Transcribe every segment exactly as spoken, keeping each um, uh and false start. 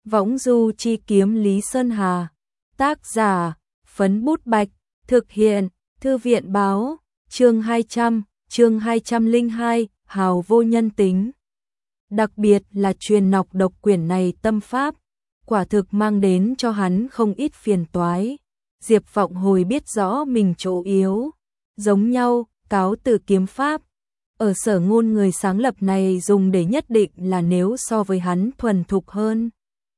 Võng du chi kiếm Lý Sơn Hà. Tác giả, Phấn Bút Bạch. Thực hiện, Thư viện báo. Chương hai trăm, chương hai trăm lẻ hai, hào vô nhân tính. Đặc biệt là truyền nọc độc quyển này tâm pháp, quả thực mang đến cho hắn không ít phiền toái. Diệp Vọng Hồi biết rõ mình chỗ yếu, giống nhau, cáo từ kiếm pháp. Ở Sở Ngôn người sáng lập này dùng để nhất định là nếu so với hắn thuần thục hơn.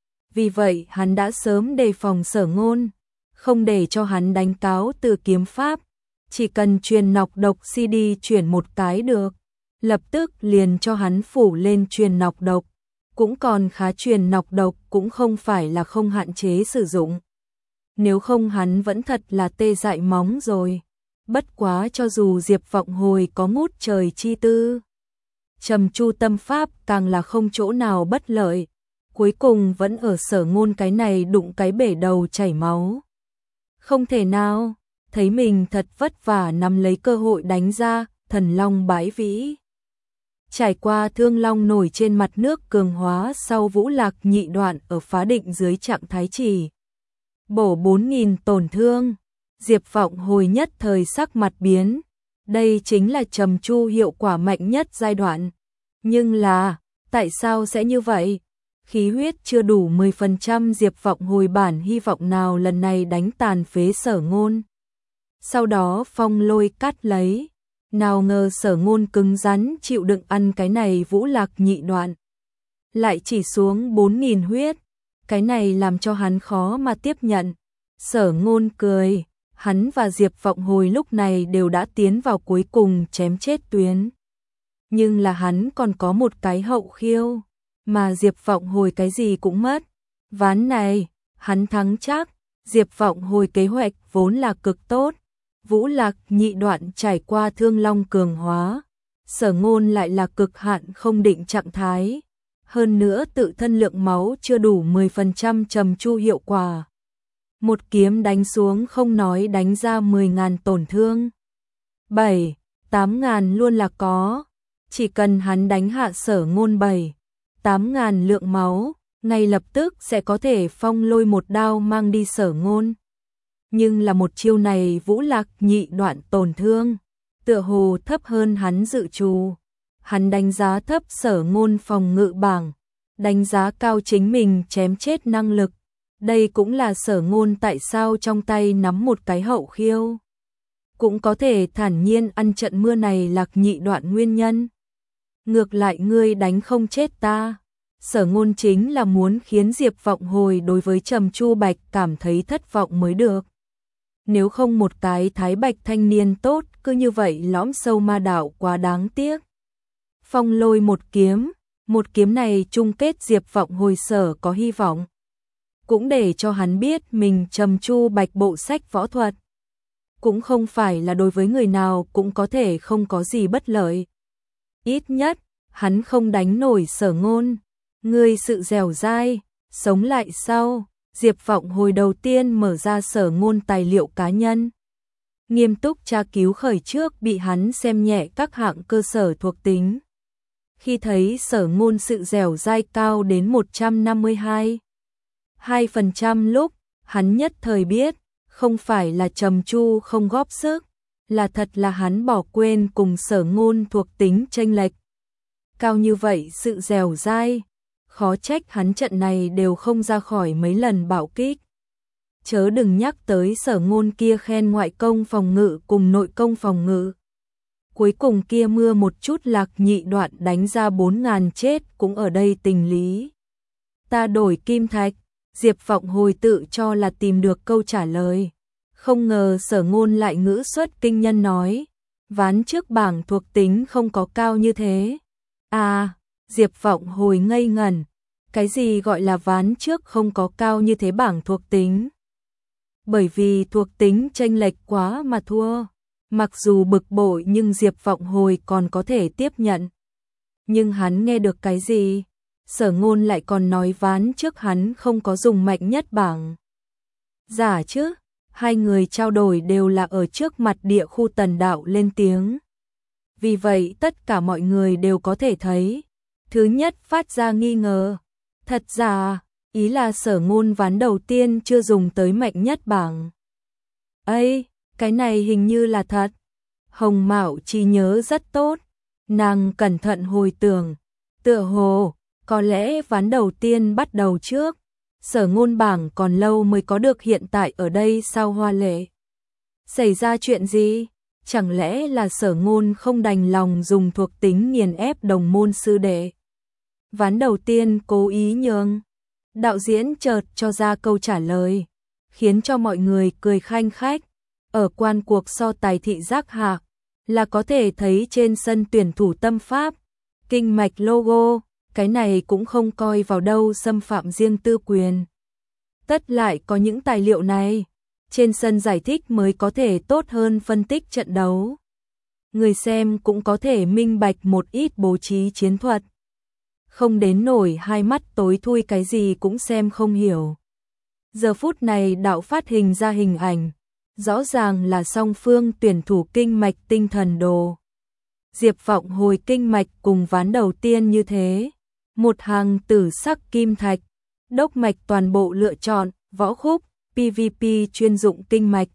Vì vậy hắn đã sớm đề phòng Sở Ngôn, không để cho hắn đánh cáo từ kiếm pháp. Chỉ cần truyền nọc độc xê đê chuyển một cái được, lập tức liền cho hắn phủ lên truyền nọc độc. Cũng còn khá, truyền nọc độc cũng không phải là không hạn chế sử dụng. Nếu không hắn vẫn thật là tê dại móng rồi. Bất quá cho dù Diệp Vọng Hồi có ngút trời chi tư, trầm chu tâm pháp càng là không chỗ nào bất lợi. Cuối cùng vẫn ở Sở Ngôn cái này đụng cái bể đầu chảy máu. Không thể nào, thấy mình thật vất vả nắm lấy cơ hội đánh ra thần long bái vĩ. Trải qua thương long nổi trên mặt nước cường hóa sau Vũ Lạc nhị đoạn ở phá định dưới trạng thái chỉ. Bổ bốn nghìn tổn thương, Diệp Vọng Hồi nhất thời sắc mặt biến. Đây chính là trầm chu hiệu quả mạnh nhất giai đoạn. Nhưng là, tại sao sẽ như vậy? Khí huyết chưa đủ mười phần trăm, Diệp Vọng Hồi bản hy vọng nào lần này đánh tàn phế Sở Ngôn. Sau đó phong lôi cắt lấy. Nào ngờ Sở Ngôn cứng rắn chịu đựng ăn cái này Vũ Lạc nhị đoạn. Lại chỉ xuống bốn nghìn huyết. Cái này làm cho hắn khó mà tiếp nhận. Sở Ngôn cười. Hắn và Diệp Vọng Hồi lúc này đều đã tiến vào cuối cùng chém chết tuyến. Nhưng là hắn còn có một cái hậu khiêu. Mà Diệp Vọng Hồi cái gì cũng mất. Ván này, hắn thắng chắc. Diệp Vọng Hồi kế hoạch vốn là cực tốt. Vũ Lạc nhị đoạn trải qua thương long cường hóa. Sở Ngôn lại là cực hạn không định trạng thái. Hơn nữa tự thân lượng máu chưa đủ mười phần trăm trầm chu hiệu quả. Một kiếm đánh xuống không nói đánh ra mười nghìn tổn thương. bảy, tám nghìn luôn là có. Chỉ cần hắn đánh hạ Sở Ngôn bảy, tám nghìn lượng máu, ngay lập tức sẽ có thể phong lôi một đao mang đi Sở Ngôn. Nhưng là một chiêu này Vũ Lạc nhị đoạn tổn thương, tựa hồ thấp hơn hắn dự trù. Hắn đánh giá thấp Sở Ngôn phòng ngự bảng, đánh giá cao chính mình chém chết năng lực. Đây cũng là Sở Ngôn tại sao trong tay nắm một cái hậu khiêu, cũng có thể thản nhiên ăn trận mưa này Lạc nhị đoạn nguyên nhân. Ngược lại ngươi đánh không chết ta. Sở Ngôn chính là muốn khiến Diệp Vọng Hồi đối với Trầm Chu Bạch cảm thấy thất vọng mới được. Nếu không một cái thái bạch thanh niên tốt cứ như vậy lõm sâu ma đạo quá đáng tiếc. Phong lôi một kiếm, một kiếm này chung kết Diệp Vọng Hồi sở có hy vọng. Cũng để cho hắn biết mình Trầm Chu Bạch bộ sách võ thuật. Cũng không phải là đối với người nào cũng có thể không có gì bất lợi. Ít nhất, hắn không đánh nổi Sở Ngôn. Ngươi sự dẻo dai, sống lại sau. Diệp Vọng Hồi đầu tiên mở ra Sở Ngôn tài liệu cá nhân. Nghiêm túc tra cứu khởi trước bị hắn xem nhẹ các hạng cơ sở thuộc tính. Khi thấy Sở Ngôn sự dẻo dai cao đến một trăm năm mươi hai phẩy hai phần trăm lúc, hắn nhất thời biết, không phải là Trầm Chu không góp sức, là thật là hắn bỏ quên cùng Sở Ngôn thuộc tính chênh lệch. Cao như vậy sự dẻo dai, khó trách hắn trận này đều không ra khỏi mấy lần bạo kích. Chớ đừng nhắc tới Sở Ngôn kia khen ngoại công phòng ngự cùng nội công phòng ngự. Cuối cùng kia mưa một chút Lạc nhị đoạn đánh ra bốn nghìn chết cũng ở đây tình lý. Ta đổi kim thạch, Diệp Vọng Hồi tự cho là tìm được câu trả lời. Không ngờ Sở Ngôn lại ngữ xuất kinh nhân nói, ván trước bảng thuộc tính không có cao như thế. À, Diệp Vọng Hồi ngây ngẩn. Cái gì gọi là ván trước không có cao như thế bảng thuộc tính? Bởi vì thuộc tính chênh lệch quá mà thua. Mặc dù bực bội nhưng Diệp Vọng Hồi còn có thể tiếp nhận. Nhưng hắn nghe được cái gì? Sở Ngôn lại còn nói ván trước hắn không có dùng mạnh nhất bảng. Giả chứ? Hai người trao đổi đều là ở trước mặt địa khu Tần Đạo lên tiếng. Vì vậy tất cả mọi người đều có thể thấy. Thứ nhất phát ra nghi ngờ. Thật ra, Ý là Sở Ngôn ván đầu tiên chưa dùng tới mạnh nhất bảng. Ây, cái này hình như là thật. Hồng Mạo trí nhớ rất tốt, nàng cẩn thận hồi tưởng, tựa hồ, có lẽ ván đầu tiên bắt đầu trước, Sở Ngôn bảng còn lâu mới có được hiện tại ở đây sao Hoa Lệ. Xảy ra chuyện gì? Chẳng lẽ là Sở Ngôn không đành lòng dùng thuộc tính nghiền ép đồng môn sư đệ? Ván đầu tiên cố ý nhường. Đạo diễn chợt cho ra câu trả lời, khiến cho mọi người cười khanh khách. Ở quan cuộc so tài thị giác hạ, là có thể thấy trên sân tuyển thủ tâm pháp, kinh mạch logo, cái này cũng không coi vào đâu xâm phạm riêng tư quyền. Tất lại có những tài liệu này, trên sân giải thích mới có thể tốt hơn phân tích trận đấu. Người xem cũng có thể minh bạch một ít bố trí chiến thuật. Không đến nổi hai mắt tối thui cái gì cũng xem không hiểu. Giờ phút này đạo phát hình ra hình ảnh, rõ ràng là song phương tuyển thủ kinh mạch tinh thần đồ. Diệp Vọng hồi kinh mạch cùng ván đầu tiên như thế, một hàng tử sắc kim thạch, đốc mạch toàn bộ lựa chọn, võ khúc, pê vê pê chuyên dụng kinh mạch.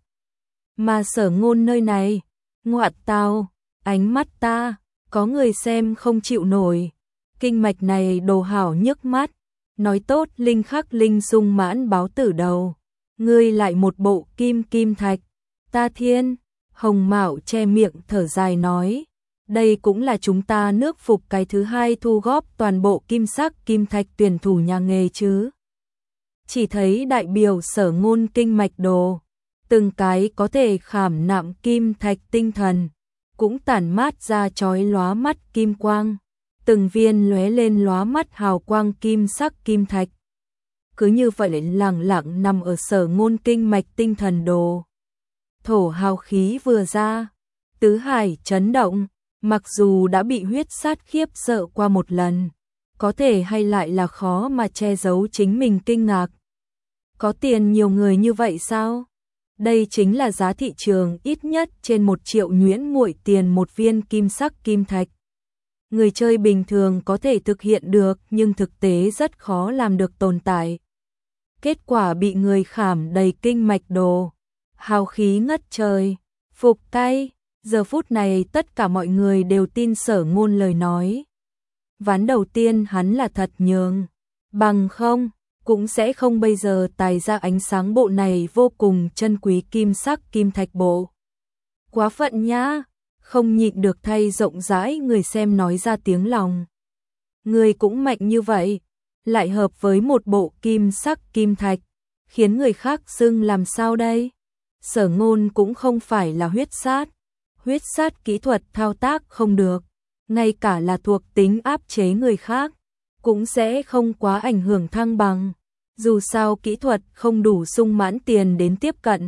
Mà Sở Ngôn nơi này, ngoạn tao, ánh mắt ta, có người xem không chịu nổi. Kinh mạch này đồ hảo nhức mắt, nói tốt linh khắc linh sung mãn báo tử đầu. Ngươi lại một bộ kim kim thạch, ta thiên, Hồng Mạo che miệng thở dài nói. Đây cũng là chúng ta nước phục cái thứ hai thu góp toàn bộ kim sắc kim thạch tuyển thủ nhà nghề chứ. Chỉ thấy đại biểu Sở Ngôn kinh mạch đồ, từng cái có thể khảm nạm kim thạch tinh thần, cũng tản mát ra chói lóa mắt kim quang, từng viên lóe lên lóa mắt hào quang kim sắc kim thạch. Cứ như vậy lẳng lặng nằm ở Sở Ngôn kinh mạch tinh thần đồ. Thổ hào khí vừa ra, tứ hải chấn động, mặc dù đã bị huyết sát khiếp sợ qua một lần, có thể hay lại là khó mà che giấu chính mình kinh ngạc. Có tiền nhiều người như vậy sao? Đây chính là giá thị trường ít nhất trên một triệu nhuyễn muội tiền một viên kim sắc kim thạch. Người chơi bình thường có thể thực hiện được nhưng thực tế rất khó làm được tồn tại. Kết quả bị người khảm đầy kinh mạch đồ, hào khí ngất trời, phục tay. Giờ phút này tất cả mọi người đều tin Sở Ngôn lời nói. Ván đầu tiên hắn là thật nhường, bằng không, cũng sẽ không bây giờ tài ra ánh sáng bộ này vô cùng chân quý kim sắc kim thạch bộ. Quá phận nhá, không nhịn được thay rộng rãi người xem nói ra tiếng lòng. Người cũng mạnh như vậy, lại hợp với một bộ kim sắc kim thạch, khiến người khác xưng làm sao đây? Sở Ngôn cũng không phải là huyết sát. Huyết sát kỹ thuật thao tác không được, ngay cả là thuộc tính áp chế người khác, cũng sẽ không quá ảnh hưởng thăng bằng. Dù sao kỹ thuật không đủ sung mãn tiền đến tiếp cận.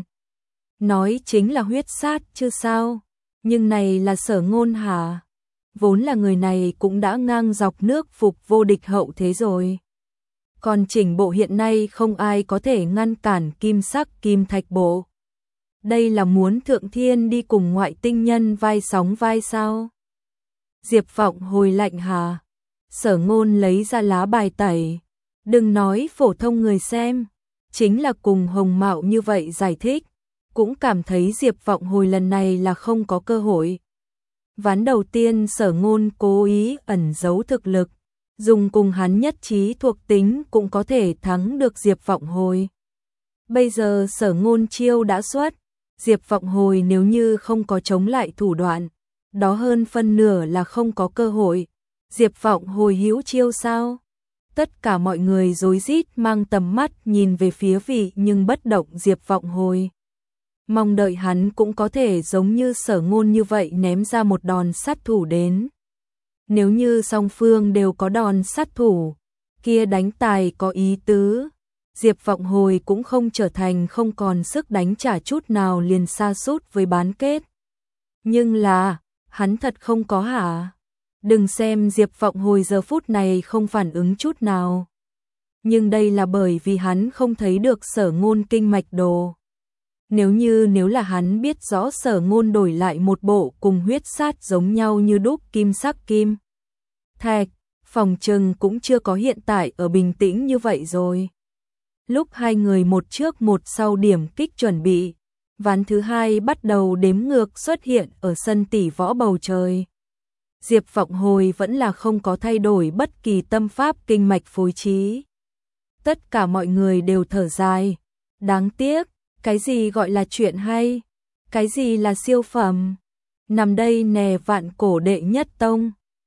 Nói chính là huyết sát chứ sao, nhưng này là Sở Ngôn hả? Vốn là người này cũng đã ngang dọc nước phục vô địch hậu thế rồi. Còn chỉnh bộ hiện nay không ai có thể ngăn cản kim sắc kim thạch bộ. Đây là muốn thượng thiên đi cùng ngoại tinh nhân vai sóng vai sao? Diệp Vọng hồi lạnh hà. Sở Ngôn lấy ra lá bài tẩy. Đừng nói phổ thông người xem, chính là cùng Hồng Mạo như vậy giải thích, cũng cảm thấy Diệp Vọng hồi lần này là không có cơ hội. Ván đầu tiên Sở Ngôn cố ý ẩn giấu thực lực, dùng cùng hắn nhất trí thuộc tính cũng có thể thắng được Diệp Vọng hồi. Bây giờ Sở Ngôn chiêu đã xuất, Diệp Vọng hồi nếu như không có chống lại thủ đoạn, đó hơn phân nửa là không có cơ hội. Diệp Vọng hồi hữu chiêu sao? Tất cả mọi người rối rít mang tầm mắt nhìn về phía vị nhưng bất động Diệp Vọng hồi. Mong đợi hắn cũng có thể giống như Sở Ngôn như vậy ném ra một đòn sát thủ đến. Nếu như song phương đều có đòn sát thủ, kia đánh tài có ý tứ. Diệp Vọng hồi cũng không trở thành không còn sức đánh trả chút nào liền sa sút với bán kết. Nhưng là, hắn thật không có hả? Đừng xem Diệp Vọng hồi giờ phút này không phản ứng chút nào. Nhưng đây là bởi vì hắn không thấy được Sở Ngôn kinh mạch đồ. Nếu như nếu là hắn biết rõ Sở Ngôn đổi lại một bộ cùng huyết sát giống nhau như đúc kim sắc kim thạch, phòng trừng cũng chưa có hiện tại ở bình tĩnh như vậy rồi. Lúc hai người một trước một sau điểm kích chuẩn bị, ván thứ hai bắt đầu đếm ngược xuất hiện ở sân tỷ võ bầu trời. Diệp Vọng Hồi vẫn là không có thay đổi bất kỳ tâm pháp kinh mạch phối trí. Tất cả mọi người đều thở dài. Đáng tiếc, cái gì gọi là chuyện hay? Cái gì là siêu phẩm? Nằm đây nè vạn cổ đệ nhất tông.